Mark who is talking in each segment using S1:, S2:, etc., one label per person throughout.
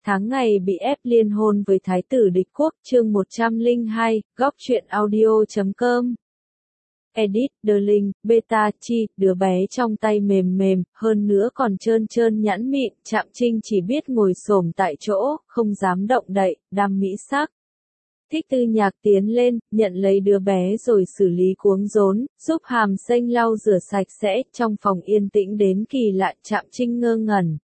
S1: Tháng ngày bị ép liên hôn với thái tử địch quốc, chương 102, góc truyện audio.com. Edit, Darling, Beta, Chi, đứa bé trong tay mềm mềm, hơn nữa còn trơn trơn nhẵn mịn, Trạm Trinh chỉ biết ngồi xổm tại chỗ, không dám động đậy, đam mỹ sắc. Thích Tư Nhạc tiến lên, nhận lấy đứa bé rồi xử lý cuống rốn, giúp Hàm Xanh lau rửa sạch sẽ, trong phòng yên tĩnh đến kỳ lạ. Trạm Trinh ngơ ngẩn.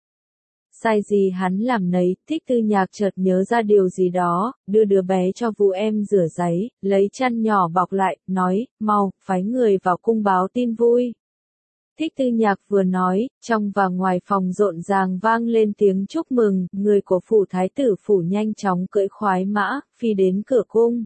S1: Sai gì hắn làm nấy, Thích Tư Nhạc chợt nhớ ra điều gì đó, đưa đứa bé cho Vũ Em rửa giấy, lấy chăn nhỏ bọc lại, nói, mau, phái người vào cung báo tin vui. Thích Tư Nhạc vừa nói, trong và ngoài phòng rộn ràng vang lên tiếng chúc mừng, người của phủ thái tử phủ nhanh chóng cưỡi khoái mã, phi đến cửa cung.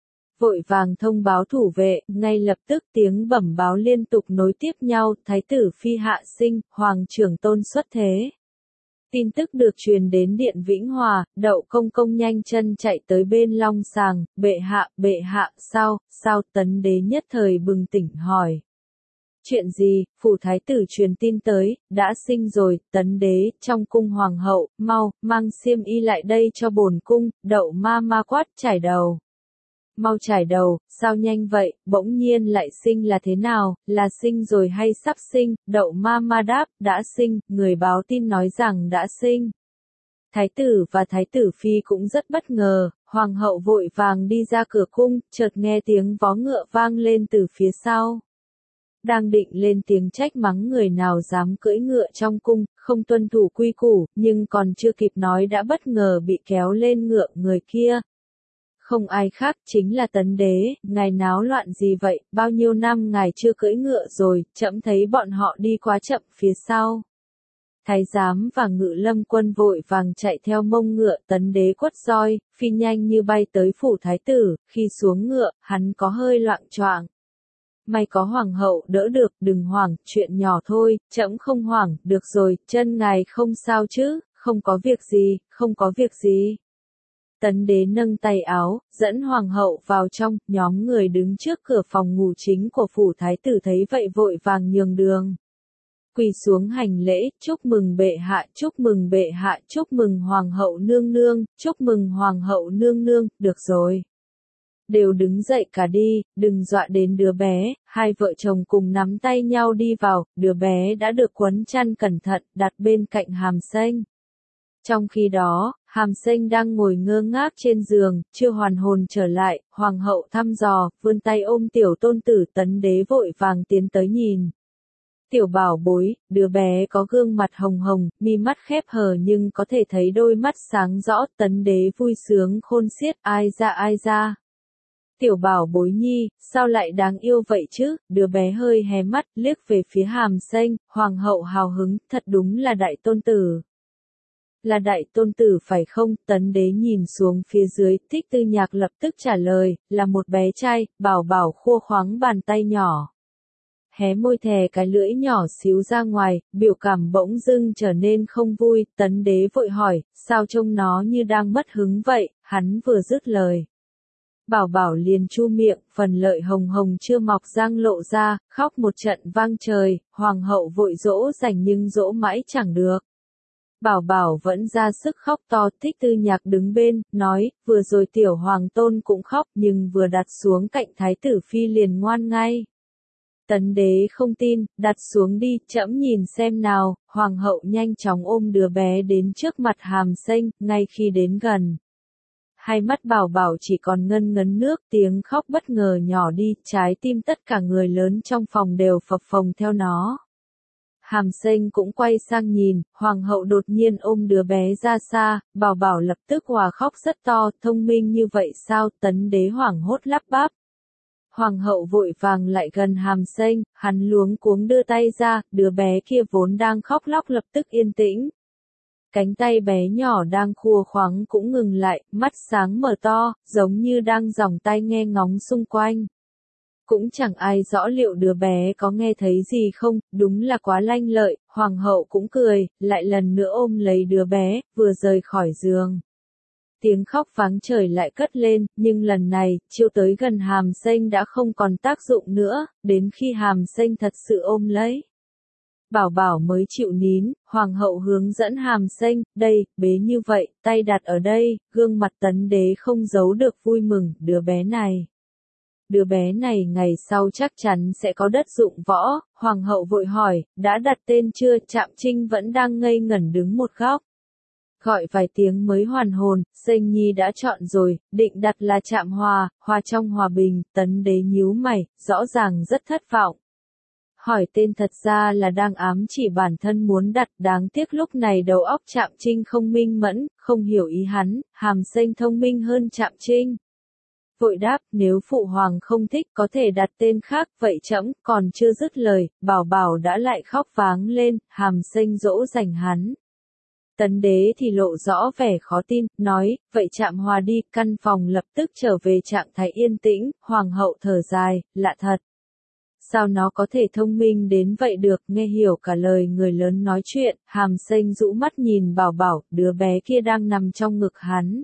S1: Vội vàng thông báo thủ vệ, ngay lập tức tiếng bẩm báo liên tục nối tiếp nhau, thái tử phi hạ sinh, hoàng trưởng tôn xuất thế. Tin tức được truyền đến Điện Vĩnh Hòa, Đậu Công Công nhanh chân chạy tới bên long sàng, bệ hạ, sao, Tấn Đế nhất thời bừng tỉnh hỏi. Chuyện gì, phủ thái tử truyền tin tới, đã sinh rồi. Tấn Đế, trong cung hoàng hậu, mau, mang xiêm y lại đây cho bổn cung. Đậu ma quát, trải đầu. Mau trải đầu, sao nhanh vậy, bỗng nhiên lại sinh là thế nào, là sinh rồi hay sắp sinh? Đậu ma đáp, đã sinh, người báo tin nói rằng đã sinh. Thái tử và thái tử phi cũng rất bất ngờ, hoàng hậu vội vàng đi ra cửa cung, chợt nghe tiếng vó ngựa vang lên từ phía sau. Đang định lên tiếng trách mắng người nào dám cưỡi ngựa trong cung, không tuân thủ quy củ, nhưng còn chưa kịp nói đã bất ngờ bị kéo lên ngựa. Người kia không ai khác, chính là Tấn Đế. Ngài náo loạn gì vậy, bao nhiêu năm ngài chưa cưỡi ngựa rồi, trẫm thấy bọn họ đi quá chậm phía sau. Thái giám và ngự lâm quân vội vàng chạy theo mông ngựa. Tấn Đế quất roi, phi nhanh như bay tới phủ thái tử, khi xuống ngựa, hắn có hơi loạng choạng. May có hoàng hậu đỡ được, đừng hoảng, chuyện nhỏ thôi, trẫm không hoảng, được rồi, chân ngài không sao chứ, không có việc gì. Tấn Đế nâng tay áo, dẫn hoàng hậu vào trong, nhóm người đứng trước cửa phòng ngủ chính của phủ thái tử thấy vậy vội vàng nhường đường. Quỳ xuống hành lễ, chúc mừng bệ hạ, chúc mừng hoàng hậu nương nương, chúc mừng hoàng hậu nương nương, được rồi. Đều đứng dậy cả đi, đừng dọa đến đứa bé. Hai vợ chồng cùng nắm tay nhau đi vào, đứa bé đã được quấn chăn cẩn thận, đặt bên cạnh Hàm Xanh. Trong khi đó, Hàm Xanh đang ngồi ngơ ngác trên giường, chưa hoàn hồn trở lại, hoàng hậu thăm dò, vươn tay ôm tiểu tôn tử. Tấn Đế vội vàng tiến tới nhìn. Tiểu bảo bối, đứa bé có gương mặt hồng hồng, mi mắt khép hờ nhưng có thể thấy đôi mắt sáng rõ. Tấn Đế vui sướng khôn xiết, ai ra. Tiểu bảo bối nhi, sao lại đáng yêu vậy chứ? Đứa bé hơi hé mắt, liếc về phía Hàm Xanh, hoàng hậu hào hứng, thật đúng là đại tôn tử. Là đại tôn tử phải không? Tấn Đế nhìn xuống phía dưới, Thích Tư Nhạc lập tức trả lời, là một bé trai. Bảo bảo khua khoáng bàn tay nhỏ. Hé môi thè cái lưỡi nhỏ xíu ra ngoài, biểu cảm bỗng dưng trở nên không vui. Tấn Đế vội hỏi, sao trông nó như đang mất hứng vậy? Hắn vừa dứt lời. Bảo bảo liền chu miệng, phần lợi hồng hồng chưa mọc răng lộ ra, khóc một trận vang trời. Hoàng hậu vội dỗ dành nhưng dỗ mãi chẳng được. Bảo bảo vẫn ra sức khóc to. Thích Tư Nhạc đứng bên, nói, vừa rồi tiểu hoàng tôn cũng khóc, nhưng vừa đặt xuống cạnh thái tử phi liền ngoan ngay. Tấn Đế không tin, đặt xuống đi, trẫm nhìn xem nào. Hoàng hậu nhanh chóng ôm đứa bé đến trước mặt Hàm Xanh, ngay khi đến gần. Hai mắt bảo bảo chỉ còn ngân ngấn nước, tiếng khóc bất ngờ nhỏ đi, trái tim tất cả người lớn trong phòng đều phập phồng theo nó. Hàm Xanh cũng quay sang nhìn, hoàng hậu đột nhiên ôm đứa bé ra xa, bảo bảo lập tức hòa khóc rất to, thông minh như vậy sao? Tấn Đế hoảng hốt lắp bắp. Hoàng hậu vội vàng lại gần Hàm Xanh, hắn luống cuống đưa tay ra, đứa bé kia vốn đang khóc lóc lập tức yên tĩnh. Cánh tay bé nhỏ đang khua khoáng cũng ngừng lại, mắt sáng mở to, giống như đang dòng tai nghe ngóng xung quanh. Cũng chẳng ai rõ liệu đứa bé có nghe thấy gì không, đúng là quá lanh lợi. Hoàng hậu cũng cười, lại lần nữa ôm lấy đứa bé, vừa rời khỏi giường. Tiếng khóc váng trời lại cất lên, nhưng lần này, chiêu tới gần Hàm Xanh đã không còn tác dụng nữa, đến khi Hàm Xanh thật sự ôm lấy. Bảo Bảo mới chịu nín, hoàng hậu hướng dẫn Hàm Xanh, đây, bế như vậy, tay đặt ở đây, gương mặt Tấn Đế không giấu được vui mừng, đứa bé này ngày sau chắc chắn sẽ có đất dụng võ, hoàng hậu vội hỏi, đã đặt tên chưa? Trạm Trinh vẫn đang ngây ngẩn đứng một góc. Gọi vài tiếng mới hoàn hồn, Xanh Nhi đã chọn rồi, định đặt là Trạm Hòa, Hòa trong hòa bình, Tấn Đế nhíu mày, rõ ràng rất thất vọng. Hỏi tên thật ra là đang ám chỉ bản thân muốn đặt, đáng tiếc lúc này đầu óc Trạm Trinh không minh mẫn, không hiểu ý hắn, Hàm Xanh thông minh hơn Trạm Trinh. Vội đáp, nếu phụ hoàng không thích có thể đặt tên khác, vậy trẫm còn chưa dứt lời, Bảo Bảo đã lại khóc váng lên, Hàm Xanh dỗ dành hắn. Tấn Đế thì lộ rõ vẻ khó tin, nói, vậy Trạm Hòa đi, căn phòng lập tức trở về trạng thái yên tĩnh, hoàng hậu thở dài, lạ thật. Sao nó có thể thông minh đến vậy được, nghe hiểu cả lời người lớn nói chuyện, Hàm Xanh rũ mắt nhìn Bảo Bảo, đứa bé kia đang nằm trong ngực hắn.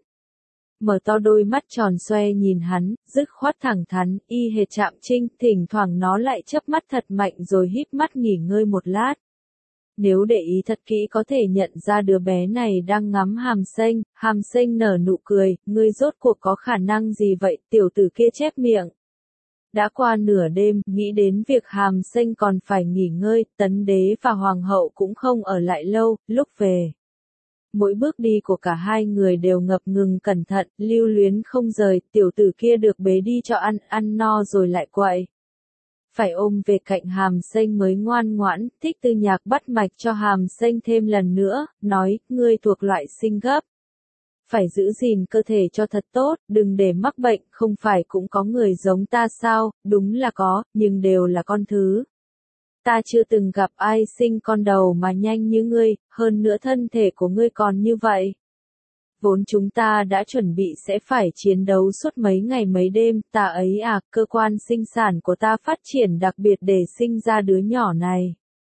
S1: Mở to đôi mắt tròn xoe nhìn hắn, dứt khoát thẳng thắn, y hệt Trạm Trinh, thỉnh thoảng nó lại chớp mắt thật mạnh rồi híp mắt nghỉ ngơi một lát. Nếu để ý thật kỹ có thể nhận ra đứa bé này đang ngắm Hàm Xanh nở nụ cười, ngươi rốt cuộc có khả năng gì vậy, tiểu tử kia chép miệng. Đã qua nửa đêm, nghĩ đến việc Hàm Xanh còn phải nghỉ ngơi, Tấn Đế và Hoàng hậu cũng không ở lại lâu, lúc về. Mỗi bước đi của cả hai người đều ngập ngừng cẩn thận, lưu luyến không rời, tiểu tử kia được bế đi cho ăn no rồi lại quậy. Phải ôm về cạnh Hàm Xanh mới ngoan ngoãn, Thích Tư Nhạc bắt mạch cho Hàm Xanh thêm lần nữa, nói, ngươi thuộc loại sinh gấp. Phải giữ gìn cơ thể cho thật tốt, đừng để mắc bệnh, không phải cũng có người giống ta sao, đúng là có, nhưng đều là con thứ. Ta chưa từng gặp ai sinh con đầu mà nhanh như ngươi, hơn nữa thân thể của ngươi còn như vậy. Vốn chúng ta đã chuẩn bị sẽ phải chiến đấu suốt mấy ngày mấy đêm, ta ấy à, cơ quan sinh sản của ta phát triển đặc biệt để sinh ra đứa nhỏ này.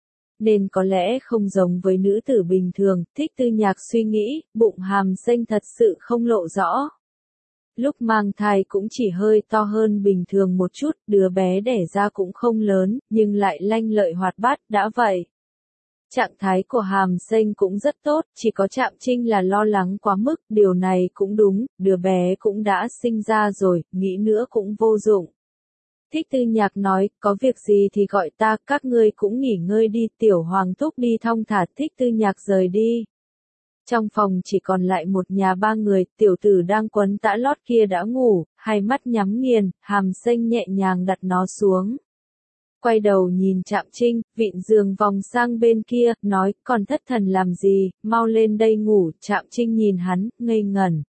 S1: Nên có lẽ không giống với nữ tử bình thường, Thích Tư Nhạc suy nghĩ, bụng Hàm Xanh thật sự không lộ rõ. Lúc mang thai cũng chỉ hơi to hơn bình thường một chút, đứa bé đẻ ra cũng không lớn, nhưng lại lanh lợi hoạt bát, đã vậy. Trạng thái của Hàm Xanh cũng rất tốt, chỉ có Trạm Trinh là lo lắng quá mức, điều này cũng đúng, đứa bé cũng đã sinh ra rồi, nghĩ nữa cũng vô dụng. Thích Tư Nhạc nói, có việc gì thì gọi ta, các ngươi cũng nghỉ ngơi đi, tiểu hoàng thúc đi thong thả, Thích Tư Nhạc rời đi. Trong phòng chỉ còn lại một nhà ba người, tiểu tử đang quấn tã lót kia đã ngủ, hai mắt nhắm nghiền, Hàm Xanh nhẹ nhàng đặt nó xuống. Quay đầu nhìn Trạm Trinh, vịn giường vòng sang bên kia, nói, còn thất thần làm gì, mau lên đây ngủ, Trạm Trinh nhìn hắn, ngây ngẩn.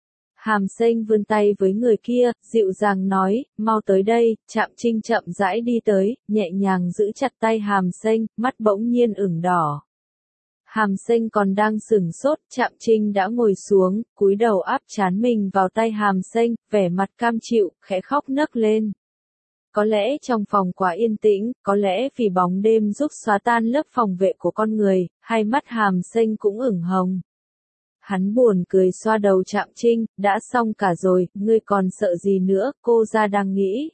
S1: Hàm Xanh vươn tay với người kia, dịu dàng nói, mau tới đây, Trạm Trinh chậm rãi đi tới, nhẹ nhàng giữ chặt tay Hàm Xanh, mắt bỗng nhiên ửng đỏ. Hàm Xanh còn đang sửng sốt, Trạm Trinh đã ngồi xuống, cúi đầu áp trán mình vào tay Hàm Xanh, vẻ mặt cam chịu, khẽ khóc nấc lên. Có lẽ trong phòng quá yên tĩnh, có lẽ vì bóng đêm giúp xóa tan lớp phòng vệ của con người, hai mắt Hàm Xanh cũng ửng hồng. Hắn buồn cười xoa đầu Trạm Trinh, đã xong cả rồi, ngươi còn sợ gì nữa, cô ra đang nghĩ.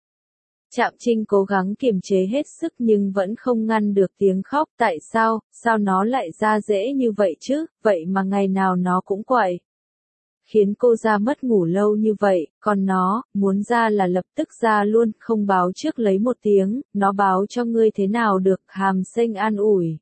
S1: Trạm Trinh cố gắng kiềm chế hết sức nhưng vẫn không ngăn được tiếng khóc, tại sao nó lại ra dễ như vậy chứ, vậy mà ngày nào nó cũng quậy. Khiến cô ra mất ngủ lâu như vậy, còn nó, muốn ra là lập tức ra luôn, không báo trước lấy một tiếng, nó báo cho ngươi thế nào được, Hàm Xanh an ủi.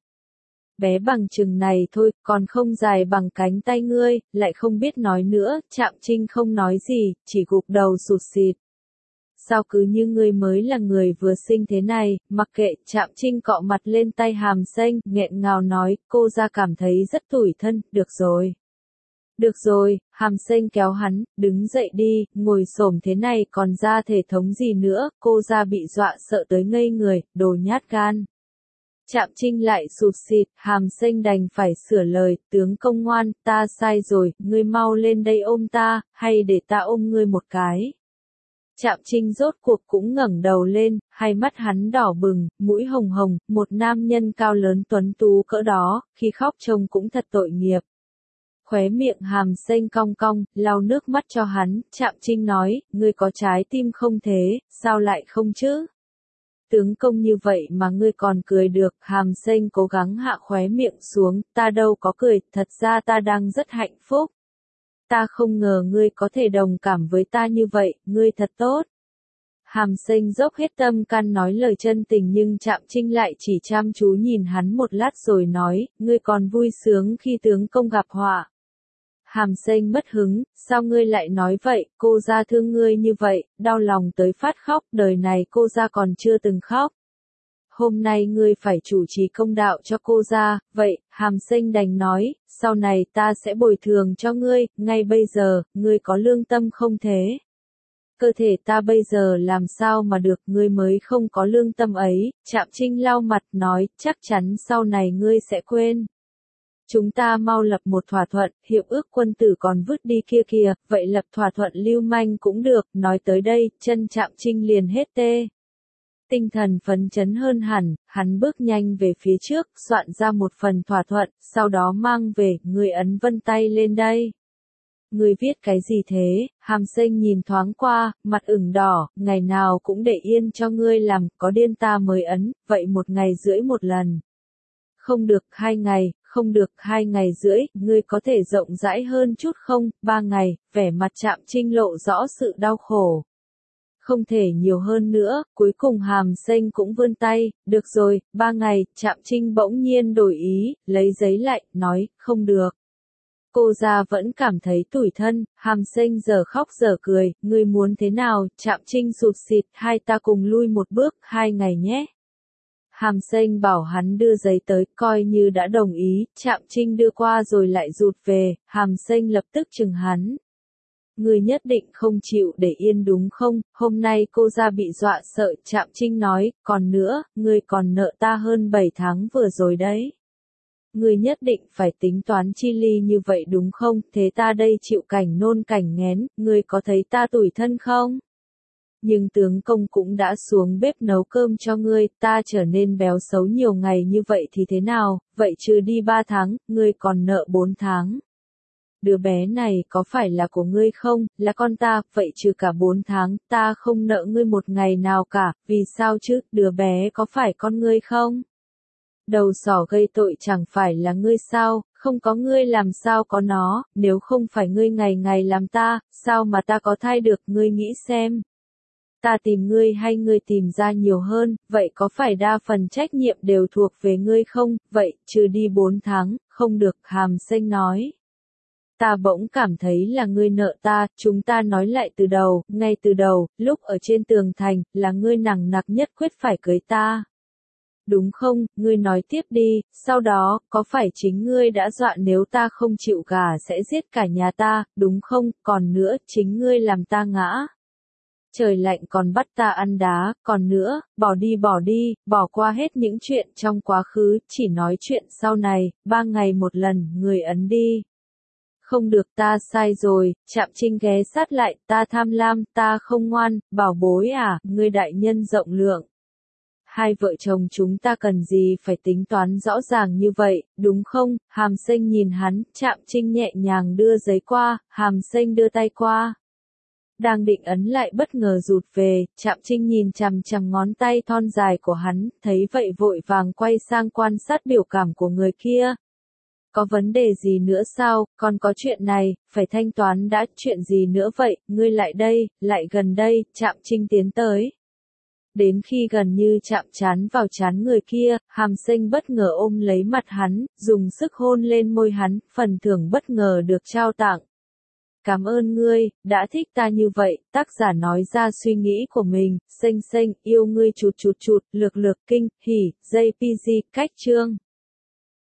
S1: Bé bằng chừng này thôi, còn không dài bằng cánh tay ngươi, lại không biết nói nữa, Trạm Trinh không nói gì, chỉ gục đầu sụt sịt. Sao cứ như ngươi mới là người vừa sinh thế này, mặc kệ, Trạm Trinh cọ mặt lên tay Hàm Xanh, nghẹn ngào nói, cô ra cảm thấy rất tủi thân, được rồi. Được rồi, Hàm Xanh kéo hắn, đứng dậy đi, ngồi xổm thế này còn ra thể thống gì nữa, cô ra bị dọa sợ tới ngây người, đồ nhát gan. Trạm Trinh lại sụt sịt, Hàm Xanh đành phải sửa lời, tướng công ngoan, ta sai rồi, ngươi mau lên đây ôm ta, hay để ta ôm ngươi một cái. Trạm Trinh rốt cuộc cũng ngẩng đầu lên, hai mắt hắn đỏ bừng, mũi hồng hồng, một nam nhân cao lớn tuấn tú cỡ đó, khi khóc trông cũng thật tội nghiệp. Khóe miệng Hàm Xanh cong cong, lau nước mắt cho hắn, Trạm Trinh nói, ngươi có trái tim không thế, sao lại không chứ? tướng công như vậy mà ngươi còn cười được, Hàm Xanh cố gắng hạ khóe miệng xuống, ta đâu có cười, thật ra ta đang rất hạnh phúc. Ta không ngờ ngươi có thể đồng cảm với ta như vậy, ngươi thật tốt. Hàm Xanh dốc hết tâm can nói lời chân tình nhưng Trạm Trinh lại chỉ chăm chú nhìn hắn một lát rồi nói, ngươi còn vui sướng khi tướng công gặp họa. Hàm Xanh mất hứng, sao ngươi lại nói vậy, cô gia thương ngươi như vậy, đau lòng tới phát khóc, đời này cô gia còn chưa từng khóc. Hôm nay ngươi phải chủ trì công đạo cho cô gia, vậy, Hàm Xanh đành nói, sau này ta sẽ bồi thường cho ngươi, ngay bây giờ, ngươi có lương tâm không thế? Cơ thể ta bây giờ làm sao mà được, ngươi mới không có lương tâm ấy, Trạm Trinh lau mặt nói, chắc chắn sau này ngươi sẽ quên. Chúng ta mau lập một thỏa thuận, hiệp ước quân tử còn vứt đi kia kìa, vậy lập thỏa thuận lưu manh cũng được, nói tới đây, chân Trạm Trinh liền hết tê. Tinh thần phấn chấn hơn hẳn, hắn bước nhanh về phía trước, soạn ra một phần thỏa thuận, sau đó mang về, người ấn vân tay lên đây. Người viết cái gì thế? Hàm Xanh nhìn thoáng qua, mặt ửng đỏ, ngày nào cũng để yên cho ngươi làm, có điên ta mới ấn, vậy 1 ngày rưỡi một lần. Không được 2 ngày, không được 2 ngày rưỡi, ngươi có thể rộng rãi hơn chút không, 3 ngày, vẻ mặt Trạm Trinh lộ rõ sự đau khổ. Không thể nhiều hơn nữa, cuối cùng Hàm Xanh cũng vươn tay, được rồi, 3 ngày, Trạm Trinh bỗng nhiên đổi ý, lấy giấy lại, nói, không được. Cô gia vẫn cảm thấy tủi thân, Hàm Xanh giờ khóc giờ cười, ngươi muốn thế nào, Trạm Trinh sụt sịt, hai ta cùng lui một bước, 2 ngày nhé. Hàm Xanh bảo hắn đưa giấy tới, coi như đã đồng ý, Trạm Trinh đưa qua rồi lại rụt về, Hàm Xanh lập tức chừng hắn. Ngươi nhất định không chịu để yên đúng không, hôm nay cô gia bị dọa sợ, Trạm Trinh nói, còn nữa, ngươi còn nợ ta hơn 7 tháng vừa rồi đấy. Ngươi nhất định phải tính toán chi ly như vậy đúng không, thế ta đây chịu cảnh nôn cảnh nghén, ngươi có thấy ta tủi thân không? Nhưng tướng công cũng đã xuống bếp nấu cơm cho ngươi, ta trở nên béo xấu nhiều ngày như vậy thì thế nào, vậy trừ đi 3 tháng, ngươi còn nợ 4 tháng. Đứa bé này có phải là của ngươi không, là con ta, vậy trừ cả 4 tháng, ta không nợ ngươi 1 ngày nào cả, vì sao chứ, đứa bé có phải con ngươi không? Đầu sỏ gây tội chẳng phải là ngươi sao, không có ngươi làm sao có nó, nếu không phải ngươi ngày ngày làm ta, sao mà ta có thai được, ngươi nghĩ xem. Ta tìm ngươi hay ngươi tìm ra nhiều hơn, vậy có phải đa phần trách nhiệm đều thuộc về ngươi không, vậy, trừ đi 4 tháng, không được, Hàm Xanh nói. Ta bỗng cảm thấy là ngươi nợ ta, chúng ta nói lại từ đầu, ngay từ đầu, lúc ở trên tường thành, là ngươi nằng nặc nhất quyết phải cưới ta. Đúng không, ngươi nói tiếp đi, sau đó, có phải chính ngươi đã dọa nếu ta không chịu gả sẽ giết cả nhà ta, đúng không, còn nữa, chính ngươi làm ta ngã. Trời lạnh còn bắt ta ăn đá, còn nữa, bỏ đi, bỏ qua hết những chuyện trong quá khứ, chỉ nói chuyện sau này, 3 ngày một lần, người ấn đi. Không được ta sai rồi, Trạm Trinh ghé sát lại, ta tham lam, ta không ngoan, bảo bối à, ngươi đại nhân rộng lượng. Hai vợ chồng chúng ta cần gì phải tính toán rõ ràng như vậy, đúng không? Hàm Xanh nhìn hắn, Trạm Trinh nhẹ nhàng đưa giấy qua, Hàm Xanh đưa tay qua. Đang định ấn lại bất ngờ rụt về, Trạm Trinh nhìn chằm chằm ngón tay thon dài của hắn, thấy vậy vội vàng quay sang quan sát biểu cảm của người kia. Có vấn đề gì nữa sao, còn có chuyện này, phải thanh toán đã, chuyện gì nữa vậy, ngươi lại đây, lại gần đây, Trạm Trinh tiến tới. Đến khi gần như chạm trán vào trán người kia, Hàm Xanh bất ngờ ôm lấy mặt hắn, dùng sức hôn lên môi hắn, phần thưởng bất ngờ được trao tặng. Cảm ơn ngươi, đã thích ta như vậy, tác giả nói ra suy nghĩ của mình, Xanh Xanh, yêu ngươi chụt chụt chụt, lược lược kinh, hỉ, JPG, cách chương.